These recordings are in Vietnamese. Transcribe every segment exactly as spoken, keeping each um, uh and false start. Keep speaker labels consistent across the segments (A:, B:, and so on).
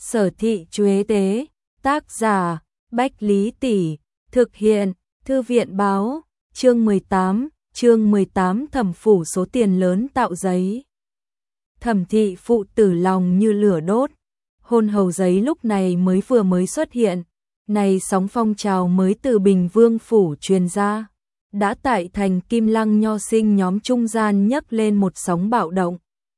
A: Sở thị Chuế Tế, tác giả, Bách Lý Tỷ, thực hiện, Thư viện báo, chương mười tám, chương mười tám thẩm phủ số tiền lớn tạo giấy. Thẩm thị phụ tử lòng như lửa đốt, hôn hầu giấy lúc này mới vừa mới xuất hiện, này sóng phong trào mới từ Bình Vương phủ truyền ra, đã tại thành Kim Lăng nho sinh nhóm trung gian nhấc lên một sóng bạo động.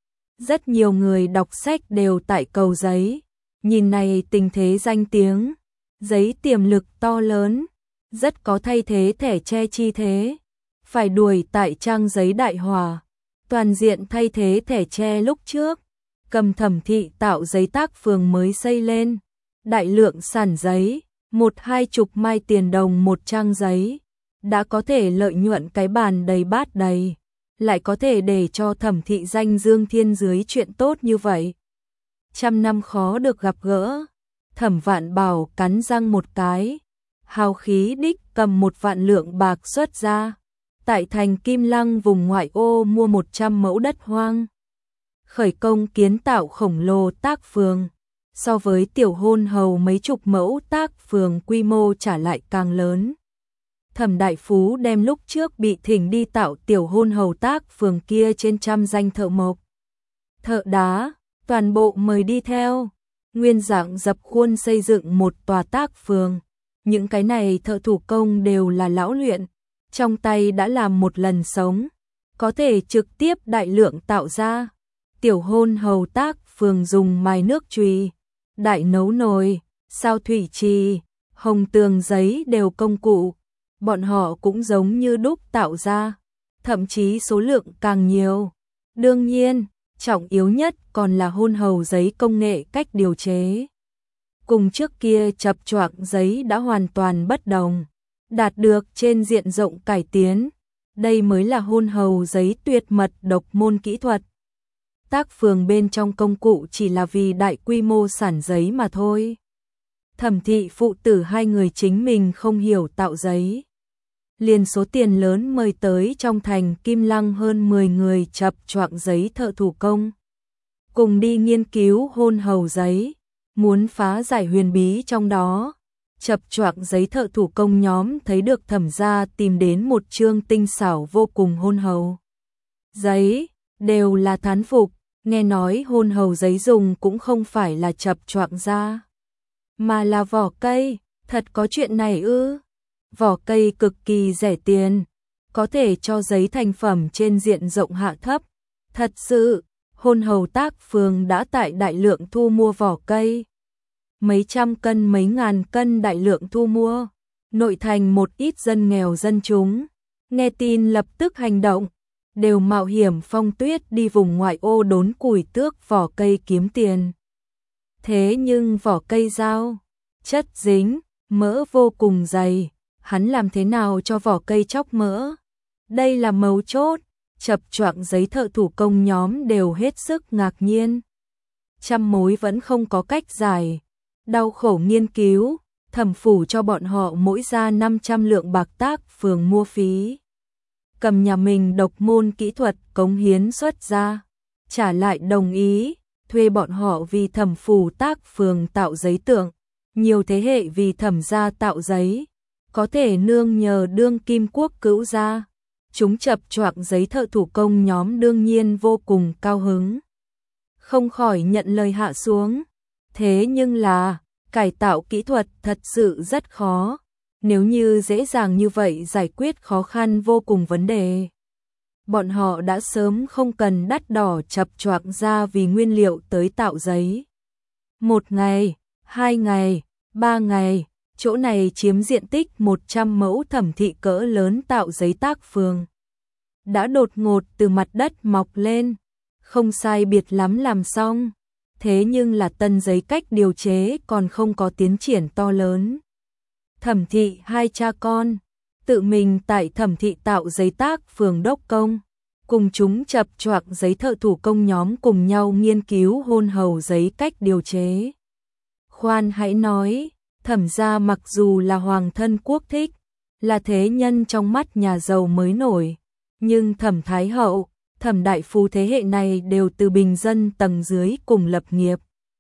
A: Rất nhiều người đọc sách đều tại cầu giấy, nhìn này tình thế danh tiếng, giấy tiềm lực to lớn, rất có thay thế thẻ tre chi thế, phải đuổi tại trang giấy đại hòa, toàn diện thay thế thẻ tre lúc trước, cầm thẩm thị tạo giấy tác phường mới xây lên, đại lượng sản giấy, một hai chục mai tiền đồng một trang giấy, đã có thể lợi nhuận cái bàn đầy bát đầy, lại có thể để cho thẩm thị danh dương thiên dưới chuyện tốt như vậy. Trăm năm khó được gặp gỡ, Thẩm Vạn Bảo cắn răng một cái, hào khí đích cầm một vạn lượng bạc xuất ra, tại thành Kim Lăng vùng ngoại ô mua một trăm mẫu đất hoang. Khởi công kiến tạo khổng lồ tác phường, so với tiểu hôn hầu mấy chục mẫu tác phường quy mô trả lại càng lớn. Thẩm Đại Phú đem lúc trước bị thỉnh đi tạo tiểu hôn hầu tác phường kia trên trăm danh thợ mộc, thợ đá, toàn bộ mời đi theo, nguyên dạng dập khuôn xây dựng một tòa tác phường. Những cái này thợ thủ công đều là lão luyện, trong tay đã làm một lần sống, có thể trực tiếp đại lượng tạo ra. Tiểu hôn hầu tác phường dùng mài nước chùy, đại nấu nồi, sao thủy trì, hồng tường giấy đều công cụ, bọn họ cũng giống như đúc tạo ra, thậm chí số lượng càng nhiều. Đương nhiên, trọng yếu nhất còn là hôn hầu giấy công nghệ cách điều chế. Cùng trước kia chập choạng giấy đã hoàn toàn bất đồng, đạt được trên diện rộng cải tiến. Đây mới là hôn hầu giấy tuyệt mật độc môn kỹ thuật. Tác phường bên trong công cụ chỉ là vì đại quy mô sản giấy mà thôi. Thẩm thị phụ tử hai người chính mình không hiểu tạo giấy, liền số tiền lớn mời tới trong thành Kim Lăng hơn mười người chập choạng giấy thợ thủ công, cùng đi nghiên cứu hôn hầu giấy, muốn phá giải huyền bí trong đó. Chập choạng giấy thợ thủ công nhóm thấy được Thẩm gia tìm đến một chương tinh xảo vô cùng hôn hầu giấy, đều là thán phục, nghe nói hôn hầu giấy dùng cũng không phải là chập choạng ra, mà là vỏ cây. Thật có chuyện này ư? Vỏ cây cực kỳ rẻ tiền, có thể cho giấy thành phẩm trên diện rộng hạ thấp. Thật sự, hôn hầu tác phường đã tại đại lượng thu mua vỏ cây, mấy trăm cân mấy ngàn cân đại lượng thu mua. Nội thành một ít dân nghèo dân chúng, nghe tin lập tức hành động, đều mạo hiểm phong tuyết đi vùng ngoại ô đốn củi tước vỏ cây kiếm tiền. Thế nhưng vỏ cây dao, chất dính, mỡ vô cùng dày, hắn làm thế nào cho vỏ cây chóc mỡ? Đây là mấu chốt, chập choạng giấy thợ thủ công nhóm đều hết sức ngạc nhiên. Trăm mối vẫn không có cách giải, đau khổ nghiên cứu, thẩm phủ cho bọn họ mỗi ra năm trăm lượng bạc tác phường mua phí. Cầm nhà mình độc môn kỹ thuật cống hiến xuất ra, trả lại đồng ý, thuê bọn họ vì thẩm phủ tác phường tạo giấy tượng, nhiều thế hệ vì thẩm gia tạo giấy, có thể nương nhờ đương kim quốc cữu gia. Chúng chập choạng giấy thợ thủ công nhóm đương nhiên vô cùng cao hứng, không khỏi nhận lời hạ xuống. Thế nhưng là, cải tạo kỹ thuật thật sự rất khó, nếu như dễ dàng như vậy giải quyết khó khăn vô cùng vấn đề, bọn họ đã sớm không cần đắt đỏ chập choạng ra vì nguyên liệu tới tạo giấy. Một ngày, hai ngày, ba ngày, chỗ này chiếm diện tích một trăm mẫu thẩm thị cỡ lớn tạo giấy tác phường, đã đột ngột từ mặt đất mọc lên, không sai biệt lắm làm xong. Thế nhưng là tân giấy cách điều chế còn không có tiến triển to lớn. Thẩm thị hai cha con, tự mình tại thẩm thị tạo giấy tác phường đốc công, cùng chúng chập choạng giấy thợ thủ công nhóm cùng nhau nghiên cứu hôn hầu giấy cách điều chế. Khoan hãy nói, Thẩm gia mặc dù là hoàng thân quốc thích, là thế nhân trong mắt nhà giàu mới nổi, nhưng Thẩm Thái Hậu, Thẩm Đại Phú thế hệ này đều từ bình dân tầng dưới cùng lập nghiệp.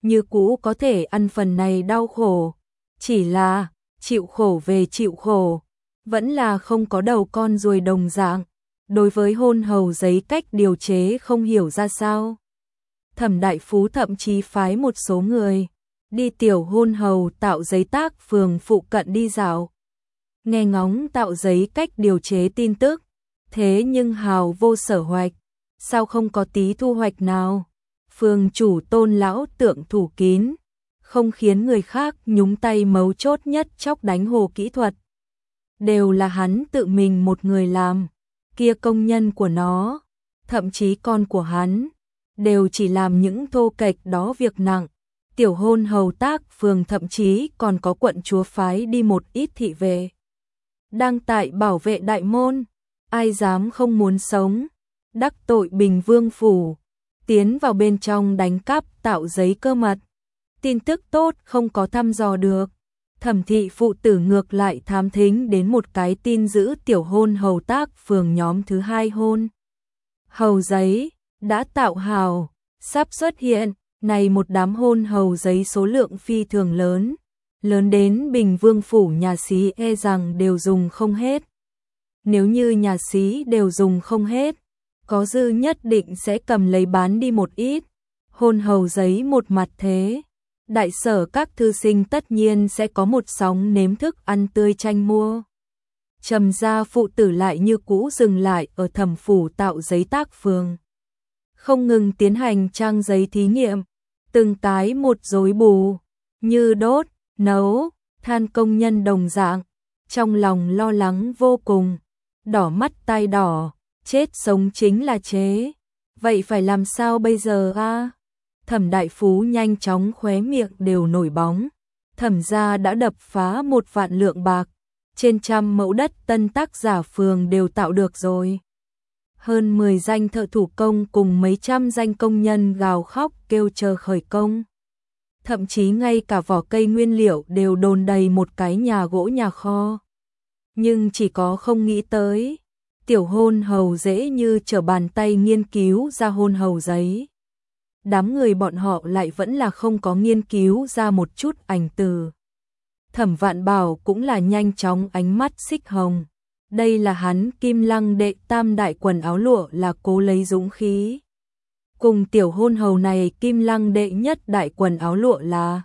A: như cũ có thể ăn phần này đau khổ. Chỉ là, chịu khổ về chịu khổ, vẫn là không có đầu con ruồi đồng dạng. Đối với hôn hầu giấy cách điều chế không hiểu ra sao. Thẩm Đại Phú thậm chí phái một số người đi tiểu hôn hầu tạo giấy tác phường phụ cận đi dạo. Nghe ngóng tạo giấy cách điều chế tin tức, thế nhưng hào vô sở hoạch, sao không có tí thu hoạch nào. Phường chủ Tôn lão tượng thủ kín, không khiến người khác nhúng tay mấu chốt nhất chóc đánh hồ kỹ thuật. Đều là hắn tự mình một người làm, kia công nhân của nó, thậm chí con của hắn, đều chỉ làm những thô kệch đó việc nặng. Tiểu hôn hầu tác phường thậm chí còn có quận chúa phái đi một ít thị vệ. Đang tại bảo vệ đại môn, ai dám không muốn sống, đắc tội Bình Vương phủ, tiến vào bên trong đánh cắp tạo giấy cơ mật. Tin tức tốt không có thăm dò được. Thẩm thị phụ tử ngược lại thám thính đến một cái tin giữ tiểu hôn hầu tác phường nhóm thứ hai hôn hầu giấy đã tạo hào, sắp xuất hiện. Này một đám hôn hầu giấy số lượng phi thường lớn, lớn đến Bình Vương phủ nhà xí e rằng đều dùng không hết. Nếu như nhà xí đều dùng không hết, có dư nhất định sẽ cầm lấy bán đi một ít. Hôn hầu giấy một mặt thế, đại sở các thư sinh tất nhiên sẽ có một sóng nếm thức ăn tươi tranh mua. Trầm gia phụ tử lại như cũ dừng lại ở Thẩm phủ tạo giấy tác phường, không ngừng tiến hành trang giấy thí nghiệm. Từng cái một rối bù, như đốt, nấu, than công nhân đồng dạng, trong lòng lo lắng vô cùng, đỏ mắt tai đỏ, chết sống chính là chế. Vậy phải làm sao bây giờ a? Thẩm Đại Phú nhanh chóng khóe miệng đều nổi bóng. Thẩm gia đã đập phá một vạn lượng bạc, trên trăm mẫu đất tân tác giả phường đều tạo được rồi. Hơn mười danh thợ thủ công cùng mấy trăm danh công nhân gào khóc kêu chờ khởi công. Thậm chí ngay cả vỏ cây nguyên liệu đều đồn đầy một cái nhà gỗ nhà kho. Nhưng chỉ có không nghĩ tới, tiểu hôn hầu dễ như trở bàn tay nghiên cứu ra hôn hầu giấy. Đám người bọn họ lại vẫn là không có nghiên cứu ra một chút ảnh từ. Thẩm Vạn Bảo cũng là nhanh chóng ánh mắt xích hồng. Đây là hắn Kim Lăng đệ tam đại quần áo lụa là cố lấy dũng khí. Cùng tiểu hôn hầu này Kim Lăng đệ nhất đại quần áo lụa là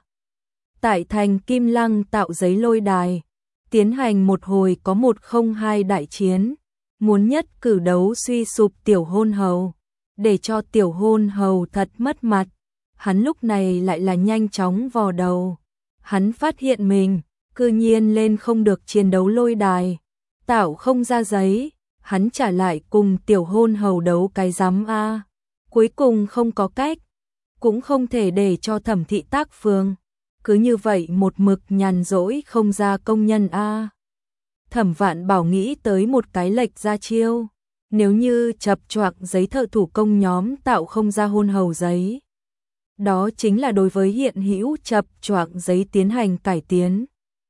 A: tại thành Kim Lăng tạo giấy lôi đài, tiến hành một hồi có một không hai đại chiến, muốn nhất cử đấu suy sụp tiểu hôn hầu, để cho tiểu hôn hầu thật mất mặt. Hắn lúc này lại là nhanh chóng vò đầu, hắn phát hiện mình cư nhiên lên không được chiến đấu lôi đài. Tạo không ra giấy, hắn trả lại cùng tiểu hôn hầu đấu cái rắm a. Cuối cùng không có cách, cũng không thể để cho Thẩm thị tác phường cứ như vậy một mực nhàn rỗi không ra công nhân a. Thẩm Vạn Bảo nghĩ tới một cái lệch ra chiêu, nếu như chập choạng giấy thợ thủ công nhóm tạo không ra hôn hầu giấy, đó chính là đối với hiện hữu chập choạng giấy tiến hành cải tiến.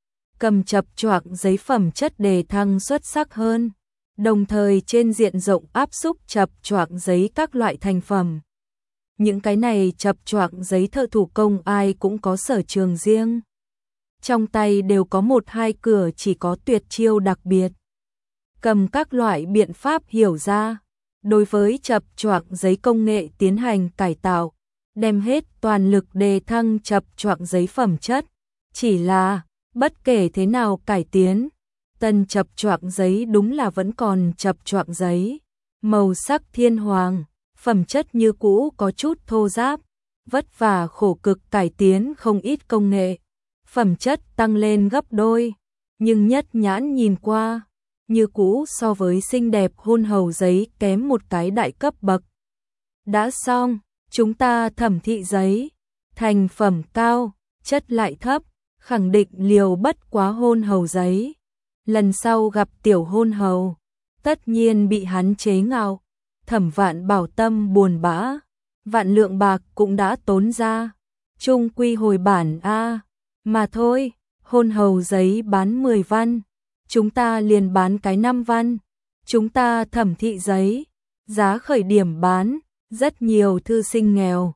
A: Cầm chập choạng giấy phẩm chất đề thăng xuất sắc hơn, đồng thời trên diện rộng áp xúc chập choạng giấy các loại thành phẩm. Những cái này chập choạng giấy thợ thủ công ai cũng có sở trường riêng. Trong tay đều có một hai cửa chỉ có tuyệt chiêu đặc biệt. Cầm các loại biện pháp hiểu ra, đối với chập choạng giấy công nghệ tiến hành cải tạo, đem hết toàn lực đề thăng chập choạng giấy phẩm chất. Chỉ là bất kể thế nào cải tiến, tân chập choạng giấy đúng là vẫn còn chập choạng giấy, màu sắc thiên hoàng, phẩm chất như cũ có chút thô ráp, vất vả khổ cực cải tiến không ít công nghệ, phẩm chất tăng lên gấp đôi, nhưng nhất nhãn nhìn qua, như cũ so với xinh đẹp hôn hầu giấy kém một cái đại cấp bậc. Đã xong, chúng ta Thẩm thị giấy, thành phẩm cao, chất lại thấp, khẳng định liều bất quá hôn hầu giấy. Lần sau gặp tiểu hôn hầu, tất nhiên bị hắn chế ngạo. Thẩm Vạn Bảo tâm buồn bã, vạn lượng bạc cũng đã tốn ra, chung quy hồi bản a, mà thôi, hôn hầu giấy bán mười văn, chúng ta liền bán cái năm văn. Chúng ta Thẩm thị giấy, giá khởi điểm bán, rất nhiều thư sinh nghèo,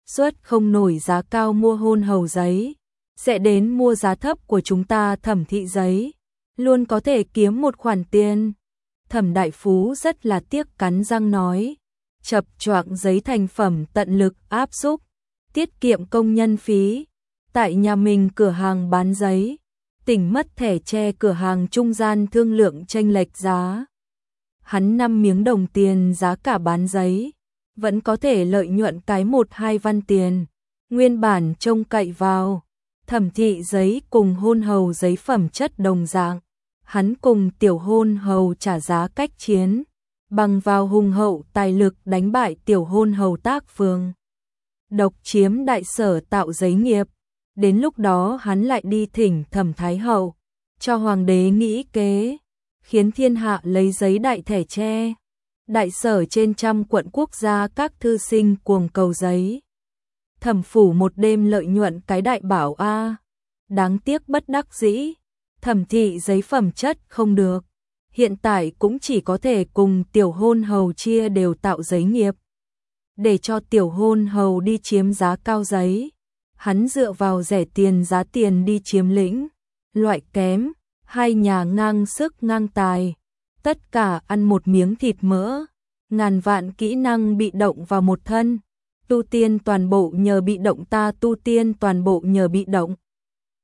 A: suất không nổi giá cao mua hôn hầu giấy, sẽ đến mua giá thấp của chúng ta thẩm thị giấy, luôn có thể kiếm một khoản tiền. Thẩm Đại Phú rất là tiếc cắn răng nói, chập choạng giấy thành phẩm tận lực áp xúc, tiết kiệm công nhân phí. Tại nhà mình cửa hàng bán giấy, tỉnh mất thẻ tre cửa hàng trung gian thương lượng chênh lệch giá. Hắn năm miếng đồng tiền giá cả bán giấy, vẫn có thể lợi nhuận cái một hai văn tiền. Nguyên bản trông cậy vào thẩm thị giấy cùng hôn hầu giấy phẩm chất đồng dạng, hắn cùng tiểu hôn hầu trả giá cách chiến, bằng vào hùng hậu tài lực đánh bại tiểu hôn hầu Tác Phường, độc chiếm đại sở tạo giấy nghiệp. Đến lúc đó hắn lại đi thỉnh Thẩm Thái Hậu, cho hoàng đế nghĩ kế, khiến thiên hạ lấy giấy đại thẻ tre. Đại sở trên trăm quận quốc gia các thư sinh cuồng cầu giấy. Thẩm phủ một đêm lợi nhuận cái đại bảo a. Đáng tiếc bất đắc dĩ, thẩm thị giấy phẩm chất không được. Hiện tại cũng chỉ có thể cùng tiểu hôn hầu chia đều tạo giấy nghiệp. Để cho tiểu hôn hầu đi chiếm giá cao giấy, hắn dựa vào rẻ tiền giá tiền đi chiếm lĩnh. Loại kém, hai nhà ngang sức ngang tài, tất cả ăn một miếng thịt mỡ. Ngàn vạn kỹ năng bị động vào một thân, tu tiên toàn bộ nhờ bị động ta tu tiên toàn bộ nhờ bị động.